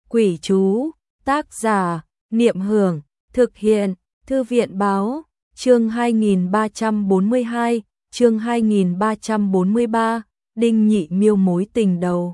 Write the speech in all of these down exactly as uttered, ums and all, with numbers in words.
Quỷ chú, tác giả, Niệm Hưởng, thực hiện, Thư viện báo, chương hai nghìn ba trăm bốn mươi hai, chương hai nghìn ba trăm bốn mươi ba, Đinh Nhị Miêu mối tình đầu.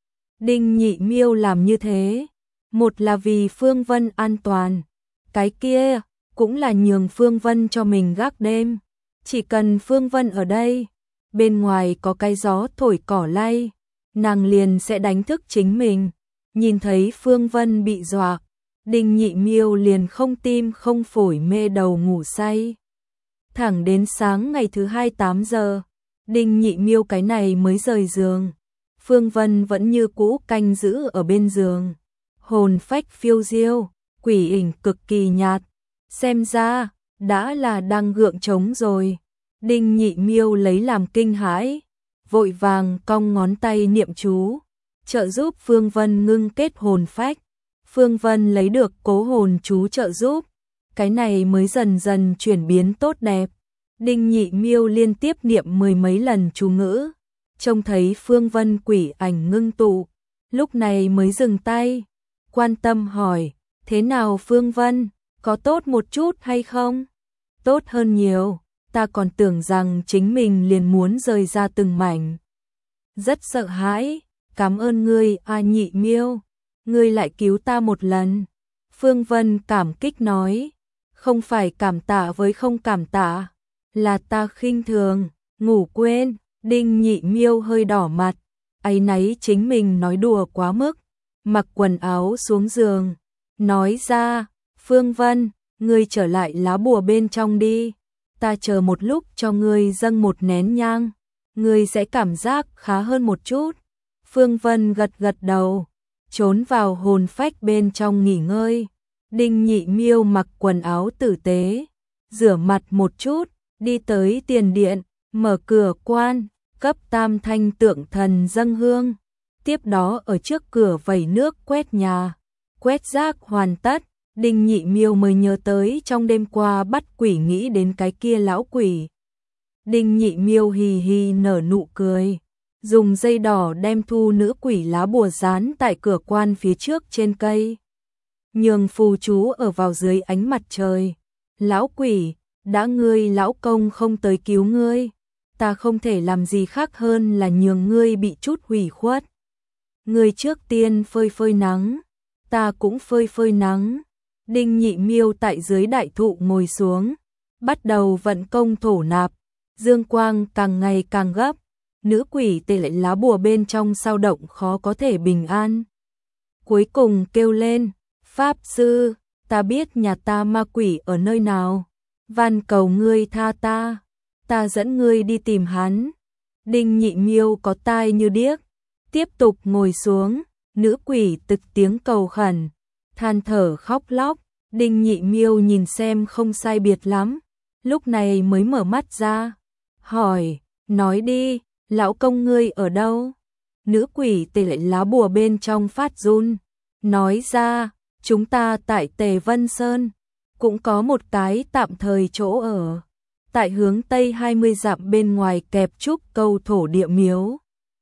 Đinh Nhị Miêu làm như thế, một là vì Phương Vân an toàn, cái kia cũng là nhường Phương Vân cho mình gác đêm. Chỉ cần Phương Vân ở đây, bên ngoài có cái gió thổi cỏ lay, nàng liền sẽ đánh thức chính mình. Nhìn thấy Phương Vân bị dọa, Đinh Nhị Miêu liền không tim không phổi mê đầu ngủ say. Thẳng đến sáng ngày thứ hai tám giờ, Đinh Nhị Miêu cái này mới rời giường. Phương Vân vẫn như cũ canh giữ ở bên giường. Hồn phách phiêu diêu, quỷ ảnh cực kỳ nhạt. Xem ra, đã là đang gượng trống rồi. Đinh Nhị Miêu lấy làm kinh hãi, vội vàng cong ngón tay niệm chú, trợ giúp Phương Vân ngưng kết hồn phách. Phương Vân lấy được cố hồn chú trợ giúp, cái này mới dần dần chuyển biến tốt đẹp. Đinh Nhị Miêu liên tiếp niệm mười mấy lần chú ngữ, trông thấy Phương Vân quỷ ảnh ngưng tụ, lúc này mới dừng tay, quan tâm hỏi, thế nào Phương Vân, có tốt một chút hay không? Tốt hơn nhiều, ta còn tưởng rằng chính mình liền muốn rời ra từng mảnh. Rất sợ hãi, cảm ơn ngươi A Nhị Miêu, ngươi lại cứu ta một lần. Phương Vân cảm kích nói, không phải cảm tạ với không cảm tạ, là ta khinh thường, ngủ quên. Đinh Nhị Miêu hơi đỏ mặt, áy náy chính mình nói đùa quá mức, mặc quần áo xuống giường, nói ra, Phương Vân, ngươi trở lại lá bùa bên trong đi, ta chờ một lúc cho ngươi dâng một nén nhang, ngươi sẽ cảm giác khá hơn một chút. Phương Vân gật gật đầu, trốn vào hồn phách bên trong nghỉ ngơi. Đinh Nhị Miêu mặc quần áo tử tế, rửa mặt một chút, đi tới tiền điện, mở cửa quan, cấp tam thanh tượng thần dâng hương. Tiếp đó ở trước cửa vẩy nước quét nhà, quét rác hoàn tất, Đinh Nhị Miêu mới nhớ tới trong đêm qua bắt quỷ nghĩ đến cái kia lão quỷ. Đinh Nhị Miêu hì hì nở nụ cười, dùng dây đỏ đem thu nữ quỷ lá bùa dán tại cửa quan phía trước trên cây. Nhường phù chú ở vào dưới ánh mặt trời. Lão quỷ, đã ngươi lão công không tới cứu ngươi, ta không thể làm gì khác hơn là nhường ngươi bị chút hủy khuất. Ngươi trước tiên phơi phơi nắng, ta cũng phơi phơi nắng. Đinh Nhị Miêu tại dưới đại thụ ngồi xuống, bắt đầu vận công thổ nạp, dương quang càng ngày càng gấp, nữ quỷ tê lại lá bùa bên trong sao động khó có thể bình an. Cuối cùng kêu lên, Pháp sư, ta biết nhà ta ma quỷ ở nơi nào, van cầu ngươi tha ta, ta dẫn ngươi đi tìm hắn. Đinh Nhị Miêu có tai như điếc, tiếp tục ngồi xuống, nữ quỷ tực tiếng cầu khẩn, than thở khóc lóc. Đinh Nhị Miêu nhìn xem không sai biệt lắm, lúc này mới mở mắt ra, hỏi, nói đi, lão công ngươi ở đâu? Nữ quỷ tê lại lá bùa bên trong phát run, nói ra, chúng ta tại Tề Vân Sơn, cũng có một cái tạm thời chỗ ở, tại hướng Tây hai mươi dặm bên ngoài Kẹp Trúc Câu thổ địa miếu.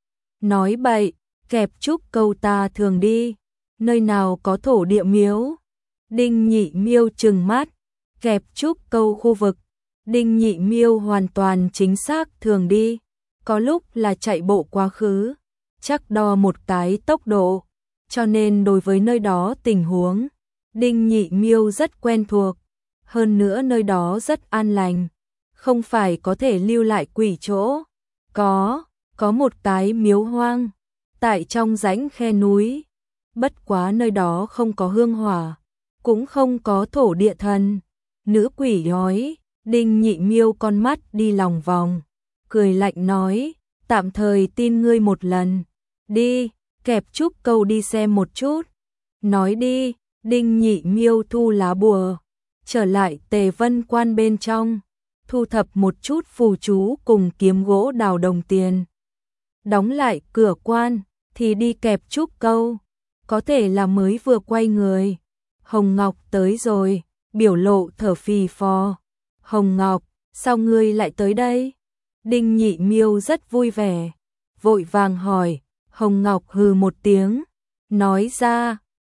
Nói bậy, Kẹp Trúc Câu ta thường đi, nơi nào có thổ địa miếu? Đinh Nhị Miêu trừng mắt, Kẹp Trúc Câu khu vực, Đinh Nhị Miêu hoàn toàn chính xác thường đi, có lúc là chạy bộ quá khứ, chắc đo một cái tốc độ, cho nên đối với nơi đó tình huống, Đinh Nhị Miêu rất quen thuộc, hơn nữa nơi đó rất an lành, không phải có thể lưu lại quỷ chỗ, có, có một cái miếu hoang, tại trong rãnh khe núi, bất quá nơi đó không có hương hỏa, cũng không có thổ địa thần. Nữ quỷ nói, Đinh Nhị Miêu con mắt đi lòng vòng, cười lạnh nói, tạm thời tin ngươi một lần, đi, Kẹp Trúc Câu đi xem một chút. Nói đi, Đinh Nhị Miêu thu lá bùa, trở lại Tề Vân Quan bên trong, thu thập một chút phù chú cùng kiếm gỗ đào đồng tiền. Đóng lại cửa quan, thì đi Kẹp Trúc Câu, có thể là mới vừa quay người. Hồng Ngọc tới rồi, biểu lộ thở phì phò. Hồng Ngọc, sao ngươi lại tới đây? Đinh Nhị Miêu rất vui vẻ, vội vàng hỏi. Hồng Ngọc hừ một tiếng, nói ra,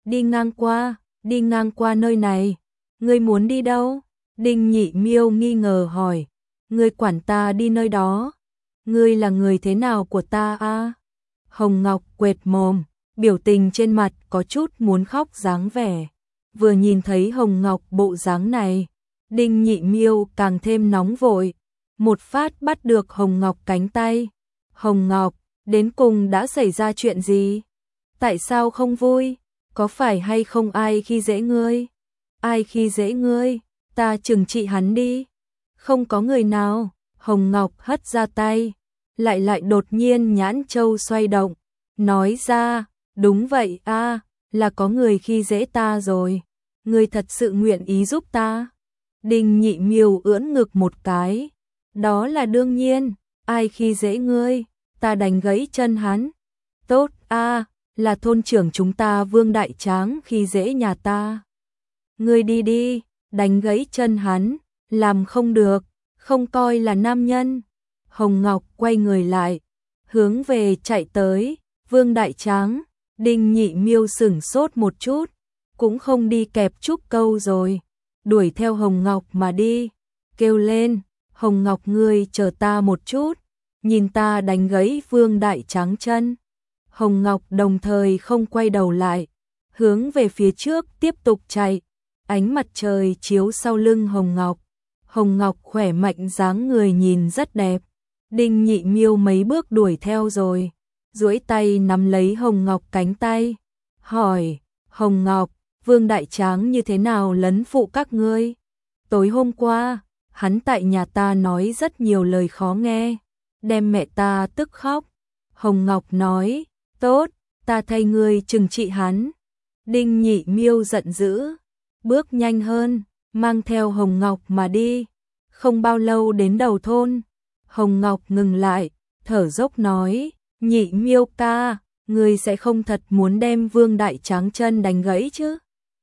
Đi ngang qua, đi ngang qua nơi này. Ngươi muốn đi đâu? Đinh Nhị Miêu nghi ngờ hỏi. Ngươi quản ta đi nơi đó? Ngươi là người thế nào của ta a? Hồng Ngọc quệt mồm, biểu tình trên mặt có chút muốn khóc dáng vẻ. Vừa nhìn thấy Hồng Ngọc bộ dáng này, Đinh Nhị Miêu càng thêm nóng vội, một phát bắt được Hồng Ngọc cánh tay. Hồng Ngọc, đến cùng đã xảy ra chuyện gì? Tại sao không vui? Có phải hay không ai khi dễ ngươi? Ai khi dễ ngươi? Ta trừng trị hắn đi. Không có người nào. Hồng Ngọc hất ra tay, lại lại đột nhiên nhãn châu xoay động, nói ra, đúng vậy a, là có người khi dễ ta rồi. Ngươi thật sự nguyện ý giúp ta? Đinh Nhị Miêu ưỡn ngực một cái. Đó là đương nhiên, ai khi dễ ngươi, ta đánh gãy chân hắn. Tốt a, là thôn trưởng chúng ta Vương Đại Tráng khi dễ nhà ta. Ngươi đi đi, đánh gãy chân hắn, làm không được, không coi là nam nhân. Hồng Ngọc quay người lại, hướng về chạy tới, Vương Đại Tráng. Đinh Nhị Miêu sửng sốt một chút, cũng không đi kẹp Trúc Câu rồi, đuổi theo Hồng Ngọc mà đi, kêu lên, Hồng Ngọc ngươi chờ ta một chút, nhìn ta đánh gãy Vương Đại Tráng chân. Hồng Ngọc đồng thời không quay đầu lại, hướng về phía trước tiếp tục chạy, ánh mặt trời chiếu sau lưng Hồng Ngọc. Hồng Ngọc khỏe mạnh dáng người nhìn rất đẹp. Đinh Nhị Miêu mấy bước đuổi theo rồi, duỗi tay nắm lấy Hồng Ngọc cánh tay, hỏi, Hồng Ngọc, Vương Đại Tráng như thế nào lấn phụ các ngươi? Tối hôm qua, hắn tại nhà ta nói rất nhiều lời khó nghe, đem mẹ ta tức khóc. Hồng Ngọc nói, tốt, ta thay ngươi trừng trị hắn. Đinh Nhị Miêu giận dữ, bước nhanh hơn, mang theo Hồng Ngọc mà đi. Không bao lâu đến đầu thôn, Hồng Ngọc ngừng lại, thở dốc nói, Nhị Miêu ca, ngươi sẽ không thật muốn đem Vương Đại Tráng chân đánh gãy chứ?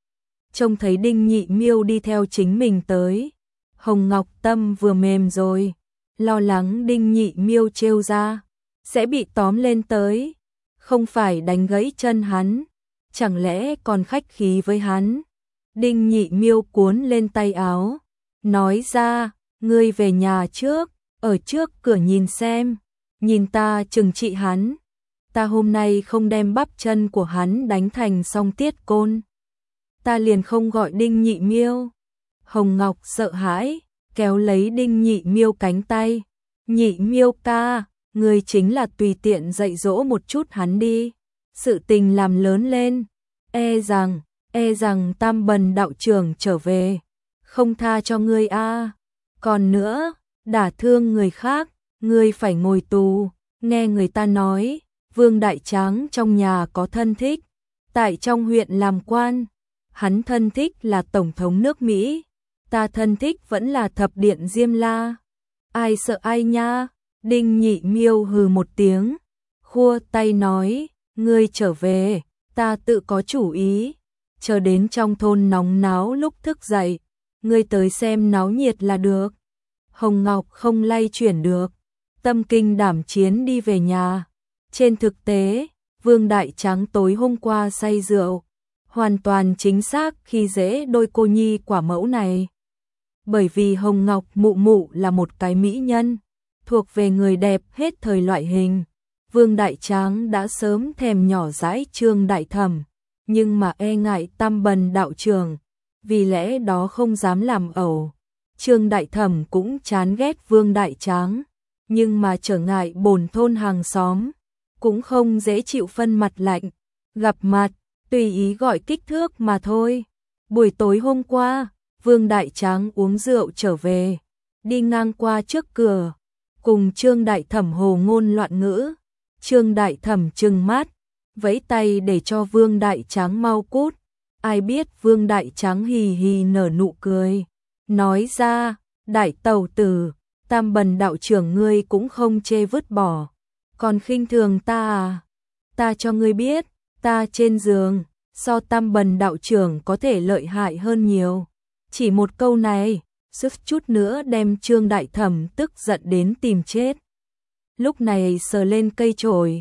Trông thấy Đinh Nhị Miêu đi theo chính mình tới, Hồng Ngọc tâm vừa mềm rồi, lo lắng Đinh Nhị Miêu trêu ra, sẽ bị tóm lên tới, không phải đánh gãy chân hắn, chẳng lẽ còn khách khí với hắn. Đinh Nhị Miêu cuốn lên tay áo, nói ra, ngươi về nhà trước, ở trước cửa nhìn xem, nhìn ta trừng trị hắn. Ta hôm nay không đem bắp chân của hắn đánh thành song tiết côn, ta liền không gọi Đinh Nhị Miêu. Hồng Ngọc sợ hãi, kéo lấy Đinh Nhị Miêu cánh tay. Nhị Miêu ca, ngươi chính là tùy tiện dạy dỗ một chút hắn đi. Sự tình làm lớn lên, e rằng, e rằng Tam Bần đạo trưởng trở về, không tha cho ngươi a. Còn nữa, đả thương người khác, ngươi phải ngồi tù. Nghe người ta nói, Vương Đại Tráng trong nhà có thân thích, tại trong huyện làm quan. Hắn thân thích là Tổng thống nước Mỹ, ta thân thích vẫn là Thập Điện Diêm La. Ai sợ ai nha? Đinh Nhị Miêu hừ một tiếng, khua tay nói, ngươi trở về, ta tự có chủ ý. Chờ đến trong thôn nóng náo lúc thức dậy, ngươi tới xem náo nhiệt là được. Hồng Ngọc không lay chuyển được, tâm kinh đảm chiến đi về nhà. Trên thực tế, Vương Đại Tráng tối hôm qua say rượu, hoàn toàn chính xác khi dễ đôi cô nhi quả mẫu này. Bởi vì Hồng Ngọc mụ mụ là một cái mỹ nhân, thuộc về người đẹp hết thời loại hình. Vương Đại Tráng đã sớm thèm nhỏ dãi Trương Đại Thẩm, nhưng mà e ngại Tam Bần đạo trưởng, vì lẽ đó không dám làm ẩu. Trương Đại Thẩm cũng chán ghét Vương Đại Tráng, nhưng mà trở ngại bổn thôn hàng xóm, cũng không dễ chịu phân mặt lạnh, gặp mặt, tùy ý gọi kích thước mà thôi. Buổi tối hôm qua, Vương Đại Tráng uống rượu trở về, đi ngang qua trước cửa, cùng Trương Đại Thẩm hồ ngôn loạn ngữ. Trương Đại Thẩm trừng mắt, vẫy tay để cho Vương Đại Tráng mau cút. Ai biết Vương Đại Tráng hì hì nở nụ cười, nói ra, Đại tẩu tử, Tam Bần đạo trưởng ngươi cũng không chê vứt bỏ, còn khinh thường ta à? Ta cho ngươi biết, ta trên giường, so Tam Bần đạo trưởng có thể lợi hại hơn nhiều. Chỉ một câu này, sức chút nữa đem Trương Đại Thẩm tức giận đến tìm chết. Lúc này sờ lên cây chổi,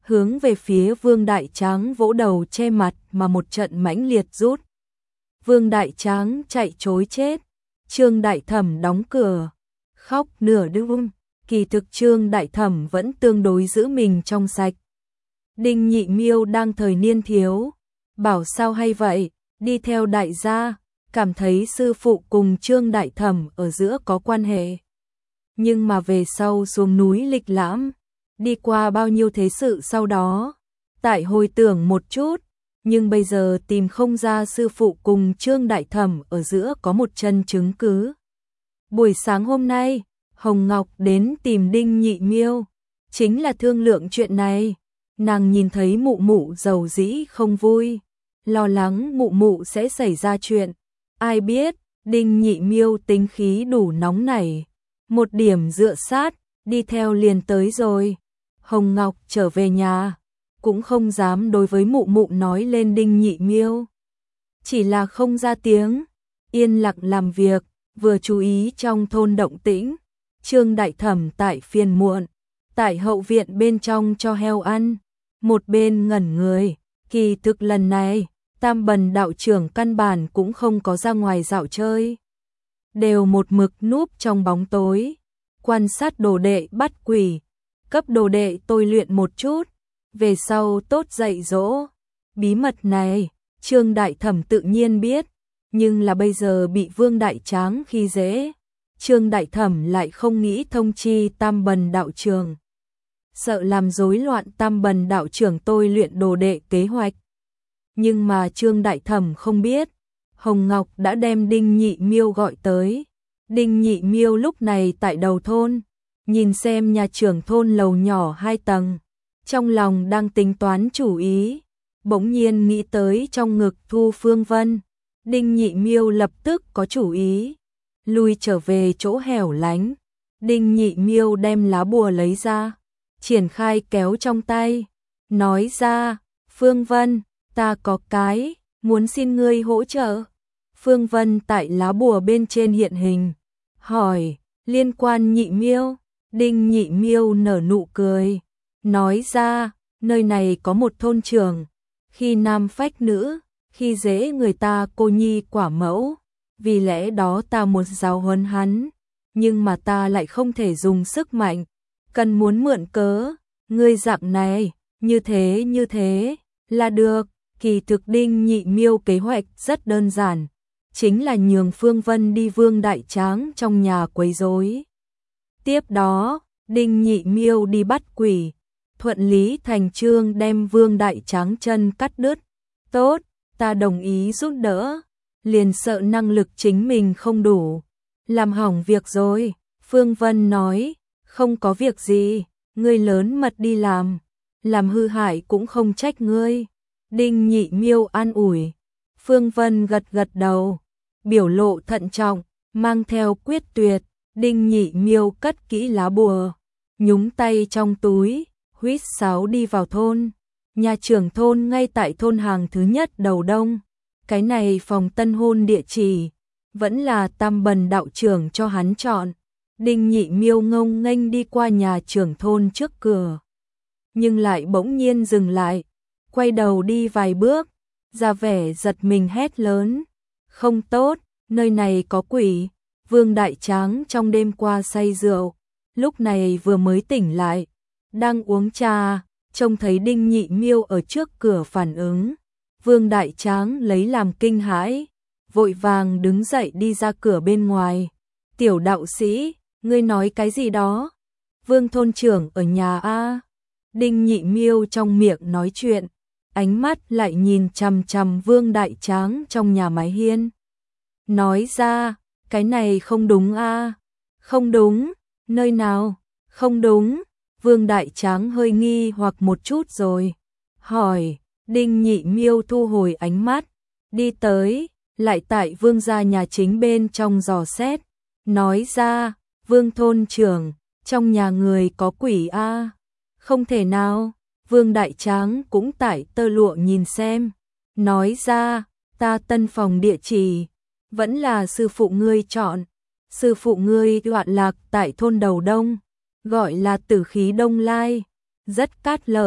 hướng về phía Vương Đại Tráng vỗ đầu che mặt mà một trận mãnh liệt rút. Vương Đại Tráng chạy trối chết, Trương Đại Thẩm đóng cửa, khóc nửa đêm. Kỳ thực Trương Đại Thẩm vẫn tương đối giữ mình trong sạch. Đinh Nhị Miêu đang thời niên thiếu, bảo sao hay vậy, đi theo đại gia, cảm thấy sư phụ cùng Trương Đại Thẩm ở giữa có quan hệ. Nhưng mà về sau xuống núi lịch lãm, đi qua bao nhiêu thế sự sau đó, tại hồi tưởng một chút, nhưng bây giờ tìm không ra sư phụ cùng Trương Đại Thẩm ở giữa có một chân chứng cứ. Buổi sáng hôm nay, Hồng Ngọc đến tìm Đinh Nhị Miêu, chính là thương lượng chuyện này. Nàng nhìn thấy mụ mụ dầu dĩ không vui, lo lắng mụ mụ sẽ xảy ra chuyện. Ai biết, Đinh Nhị Miêu tính khí đủ nóng nảy, một điểm dựa sát, đi theo liền tới rồi. Hồng Ngọc trở về nhà, cũng không dám đối với mụ mụ nói lên Đinh Nhị Miêu. Chỉ là không ra tiếng, yên lặng làm việc, vừa chú ý trong thôn động tĩnh. Trương Đại Thẩm tại phiền muộn, tại hậu viện bên trong cho heo ăn, một bên ngẩn người. Kỳ thực lần này, Tam Bần đạo trưởng căn bản cũng không có ra ngoài dạo chơi, đều một mực núp trong bóng tối, quan sát đồ đệ bắt quỷ, cấp đồ đệ tôi luyện một chút, về sau tốt dạy dỗ. Bí mật này, Trương Đại Thẩm tự nhiên biết, nhưng là bây giờ bị Vương Đại Tráng khi dễ, Trương Đại Thẩm lại không nghĩ thông chi Tam Bần đạo trưởng, sợ làm rối loạn Tam Bần đạo trưởng tôi luyện đồ đệ kế hoạch. Nhưng mà Trương Đại Thẩm không biết, Hồng Ngọc đã đem Đinh Nhị Miêu gọi tới. Đinh Nhị Miêu lúc này tại đầu thôn, nhìn xem nhà trưởng thôn lầu nhỏ hai tầng, trong lòng đang tính toán chủ ý, bỗng nhiên nghĩ tới trong ngực Thu Phương Vân. Đinh Nhị Miêu lập tức có chủ ý, lui trở về chỗ hẻo lánh. Đinh Nhị Miêu đem lá bùa lấy ra, triển khai kéo trong tay, nói ra, Phương Vân, ta có cái, muốn xin ngươi hỗ trợ. Phương Vân tại lá bùa bên trên hiện hình, hỏi, liên quan Nhị Miêu. Đinh Nhị Miêu nở nụ cười, nói ra, nơi này có một thôn trưởng, khi nam phách nữ, khi dễ người ta cô nhi quả mẫu, vì lẽ đó ta muốn giáo huấn hắn, nhưng mà ta lại không thể dùng sức mạnh, cần muốn mượn cớ, ngươi dạng này, như thế như thế, là được. Kỳ thực Đinh Nhị Miêu kế hoạch rất đơn giản, chính là nhường Phương Vân đi Vương Đại Tráng trong nhà quấy rối. Tiếp đó, Đinh Nhị Miêu đi bắt quỷ, thuận lý thành chương đem Vương Đại Tráng chân cắt đứt. Tốt, ta đồng ý giúp đỡ, liền sợ năng lực chính mình không đủ, làm hỏng việc rồi. Phương Vân nói, không có việc gì, ngươi lớn mật đi làm, làm hư hại cũng không trách ngươi. Đinh Nhị Miêu an ủi, Phương Vân gật gật đầu, biểu lộ thận trọng, mang theo quyết tuyệt. Đinh Nhị Miêu cất kỹ lá bùa, nhúng tay trong túi, huýt sáo đi vào thôn. Nhà trưởng thôn ngay tại thôn hàng thứ nhất đầu đông. Cái này phòng tân hôn địa chỉ, vẫn là Tam Bần đạo trưởng cho hắn chọn. Đinh Nhị Miêu ngông nghênh đi qua nhà trưởng thôn trước cửa, nhưng lại bỗng nhiên dừng lại, quay đầu đi vài bước, ra vẻ giật mình hét lớn, không tốt, nơi này có quỷ. Vương Đại Tráng trong đêm qua say rượu, lúc này vừa mới tỉnh lại, đang uống trà, trông thấy Đinh Nhị Miêu ở trước cửa phản ứng. Vương Đại Tráng lấy làm kinh hãi, vội vàng đứng dậy đi ra cửa bên ngoài. Tiểu đạo sĩ, ngươi nói cái gì đó? Vương thôn trưởng ở nhà a? Đinh Nhị Miêu trong miệng nói chuyện, ánh mắt lại nhìn chằm chằm Vương Đại Tráng trong nhà mái hiên. Nói ra, cái này không đúng a? Không đúng, nơi nào? Không đúng. Vương Đại Tráng hơi nghi hoặc một chút rồi, hỏi. Đinh Nhị Miêu thu hồi ánh mắt, đi tới, lại tại Vương gia nhà chính bên trong dò xét, nói ra, Vương thôn trưởng, trong nhà người có quỷ a? Không thể nào. Vương Đại Tráng cũng tại tơ lụa nhìn xem, nói ra, ta tân phòng địa chỉ, vẫn là sư phụ ngươi chọn. Sư phụ ngươi loạn lạc tại thôn đầu đông, gọi là Tử Khí Đông Lai, rất cát lợi,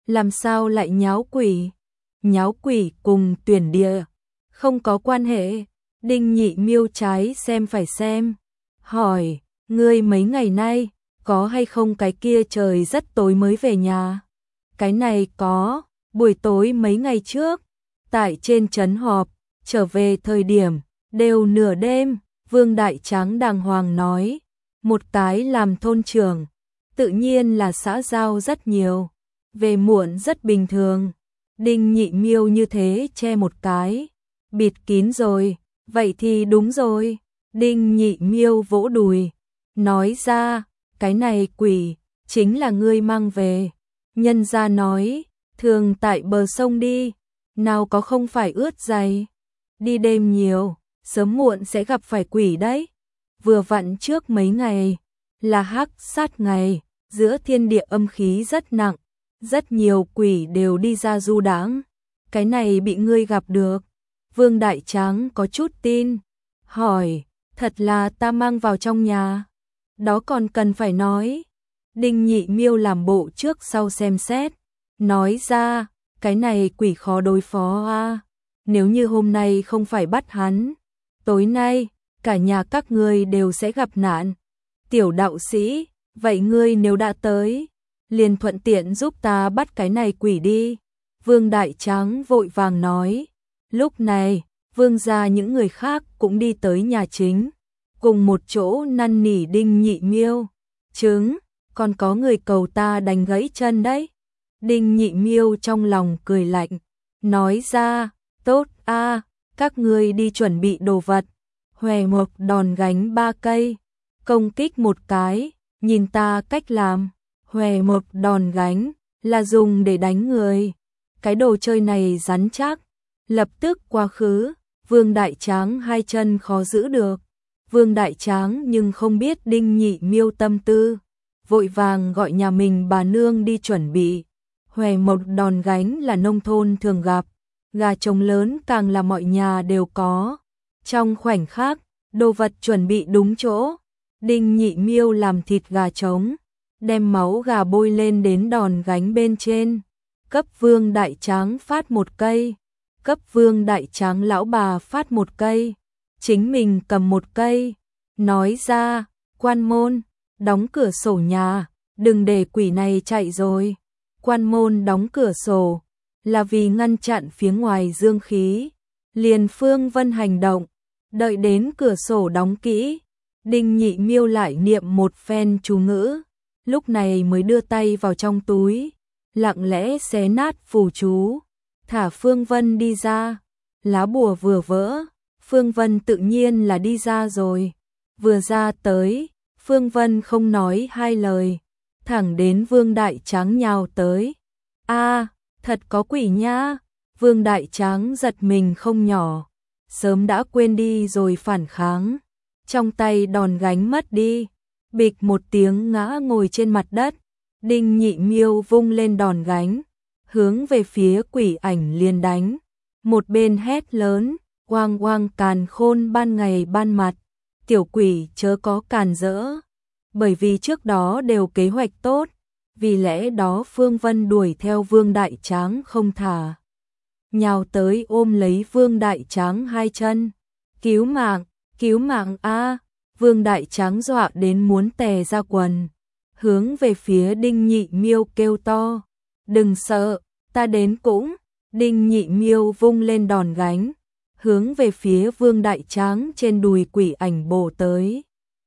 làm sao lại nháo quỷ? Nháo quỷ cùng tuyển địa không có quan hệ. Đinh Nhị Miêu trái xem phải xem, hỏi, ngươi mấy ngày nay có hay không cái kia trời rất tối mới về nhà? Cái này có, buổi tối mấy ngày trước, tại trên trấn họp, trở về thời điểm đều nửa đêm. Vương Đại Tráng đàng hoàng nói, một cái làm thôn trưởng, tự nhiên là xã giao rất nhiều, về muộn rất bình thường. Đinh Nhị Miêu như thế che một cái, bịt kín rồi, vậy thì đúng rồi. Đinh Nhị Miêu vỗ đùi, nói ra, cái này quỷ, chính là ngươi mang về. Nhân gia nói, thường tại bờ sông đi, nào có không phải ướt giày. Đi đêm nhiều, sớm muộn sẽ gặp phải quỷ đấy. Vừa vặn trước mấy ngày, là hắc sát ngày, giữa thiên địa âm khí rất nặng, rất nhiều quỷ đều đi ra du đãng. Cái này bị ngươi gặp được. Vương Đại Tráng có chút tin, hỏi, thật là ta mang vào trong nhà? Đó còn cần phải nói. Đinh Nhị Miêu làm bộ trước sau xem xét, nói ra, cái này quỷ khó đối phó a. Nếu như hôm nay không phải bắt hắn, tối nay, cả nhà các ngươi đều sẽ gặp nạn. Tiểu đạo sĩ, vậy ngươi nếu đã tới, liền thuận tiện giúp ta bắt cái này quỷ đi. Vương Đại Tráng vội vàng nói. Lúc này, vương gia những người khác cũng đi tới nhà chính, cùng một chỗ năn nỉ Đinh Nhị Miêu. Chứng, còn có người cầu ta đánh gãy chân đấy. Đinh Nhị Miêu trong lòng cười lạnh, nói ra, tốt a, các ngươi đi chuẩn bị đồ vật. Hòe Mộc đòn gánh ba cây, công kích một cái, nhìn ta cách làm. Hòe Mộc đòn gánh là dùng để đánh người. Cái đồ chơi này rắn chắc, lập tức quá khứ. Vương Đại Tráng hai chân khó giữ được. Vương Đại Tráng nhưng không biết Đinh Nhị Miêu tâm tư, vội vàng gọi nhà mình bà nương đi chuẩn bị. Hòe Mộc đòn gánh là nông thôn thường gặp, gà trống lớn càng là mọi nhà đều có. Trong khoảnh khắc, đồ vật chuẩn bị đúng chỗ, Đinh Nhị Miêu làm thịt gà trống, đem máu gà bôi lên đến đòn gánh bên trên, cấp Vương Đại Tráng phát một cây, cấp Vương Đại Tráng lão bà phát một cây, chính mình cầm một cây, nói ra, quan môn, đóng cửa sổ nhà, đừng để quỷ này chạy rồi. Quan môn đóng cửa sổ, là vì ngăn chặn phía ngoài dương khí. Liền Phương Vân hành động, đợi đến cửa sổ đóng kỹ, Đinh Nhị Miêu lại niệm một phen chú ngữ, lúc này mới đưa tay vào trong túi, lặng lẽ xé nát phù chú, thả Phương Vân đi ra. Lá bùa vừa vỡ, Phương Vân tự nhiên là đi ra rồi. Vừa ra tới, Phương Vân không nói hai lời, thẳng đến Vương Đại Tráng nhào tới. A, thật có quỷ nha. Vương Đại Tráng giật mình không nhỏ, sớm đã quên đi rồi phản kháng. Trong tay đòn gánh mất đi, bịch một tiếng ngã ngồi trên mặt đất. Đinh Nhị Miêu vung lên đòn gánh, hướng về phía quỷ ảnh liền đánh. Một bên hét lớn, oang oang càn khôn ban ngày ban mặt, tiểu quỷ chớ có càn rỡ. Bởi vì trước đó đều kế hoạch tốt, vì lẽ đó Phương Vân đuổi theo Vương Đại Tráng không thả, nhào tới ôm lấy Vương Đại Tráng hai chân. Cứu mạng, cứu mạng a! Vương Đại Tráng dọa đến muốn tè ra quần, hướng về phía Đinh Nhị Miêu kêu to, đừng sợ, ta đến cũng. Đinh Nhị Miêu vung lên đòn gánh, hướng về phía Vương Đại Tráng trên đùi quỷ ảnh bổ tới.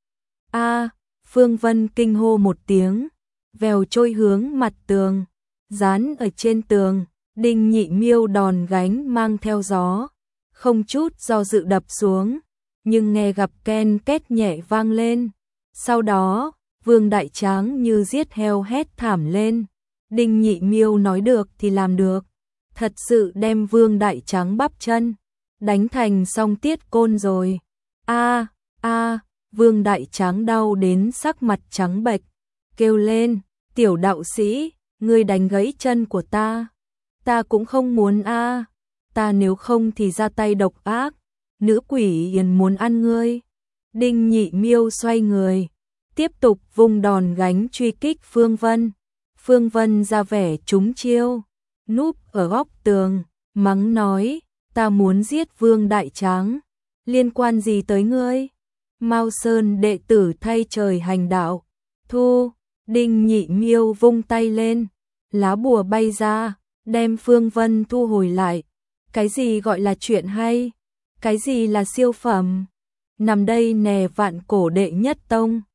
A! Phương Vân kinh hô một tiếng, vèo trôi hướng mặt tường, dán ở trên tường. Đinh Nhị Miêu đòn gánh mang theo gió, không chút do dự đập xuống, nhưng nghe gặp ken két nhẹ vang lên. Sau đó, Vương Đại Tráng như giết heo hét thảm lên. Đinh Nhị Miêu nói được thì làm được, thật sự đem Vương Đại Tráng bắp chân đánh thành song tiết côn rồi. A a, Vương Đại Tráng đau đến sắc mặt trắng bệch, kêu lên, tiểu đạo sĩ, ngươi đánh gãy chân của ta. Ta cũng không muốn a, ta nếu không thì ra tay độc ác, nữ quỷ yền muốn ăn ngươi. Đinh Nhị Miêu xoay người, tiếp tục vung đòn gánh truy kích Phương Vân. Phương Vân ra vẻ trúng chiêu, núp ở góc tường, mắng nói, ta muốn giết Vương Đại Tráng, liên quan gì tới ngươi? Mao Sơn đệ tử thay trời hành đạo, thu, Đinh Nhị Miêu vung tay lên, lá bùa bay ra, đem Phương Vân thu hồi lại. Cái gì gọi là chuyện hay? Cái gì là siêu phẩm? Nằm đây nè vạn cổ đệ nhất tông.